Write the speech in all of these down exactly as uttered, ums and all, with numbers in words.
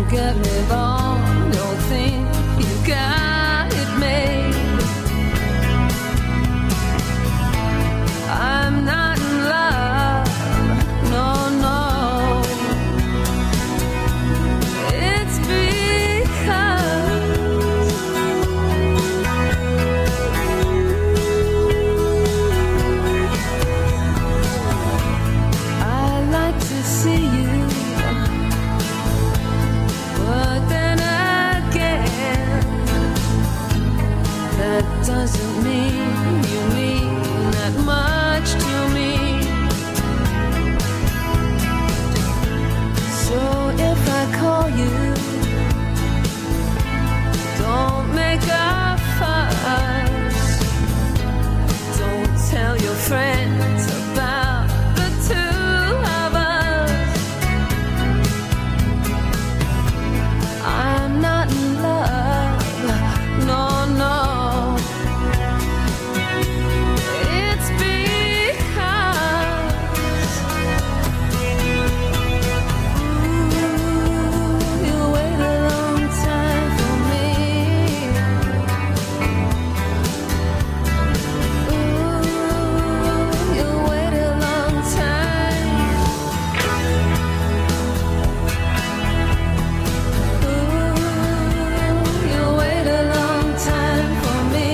get me wrong, don't think you got it made. I'm not in love, no, no. It's because I like to see you, but then again, that doesn't mean you mean that much to me. So if I call you, don't make a fuss. Don't tell your friends about the two of us. I'm not in love, no, no. It's because ooh, you wait a long time for me. Ooh, you wait a long time. Ooh, you wait a long time for me.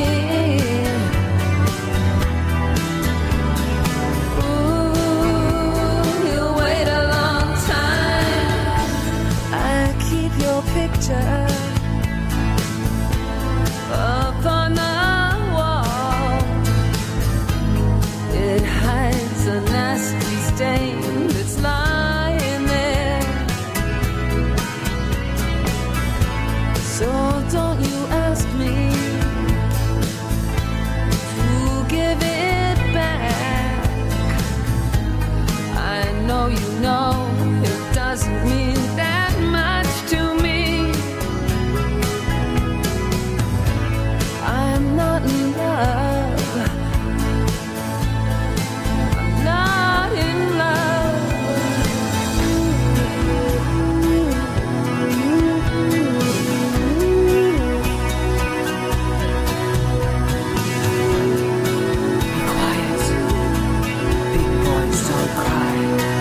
Ooh, you wait a long time. I keep your picture up on the wall. It hides a nasty stain that's lying there. So don't you ask me to give it back. I know you know it doesn't mean that much to me. I'm not in love. I'm not in love. Be quiet. Big boys don't cry.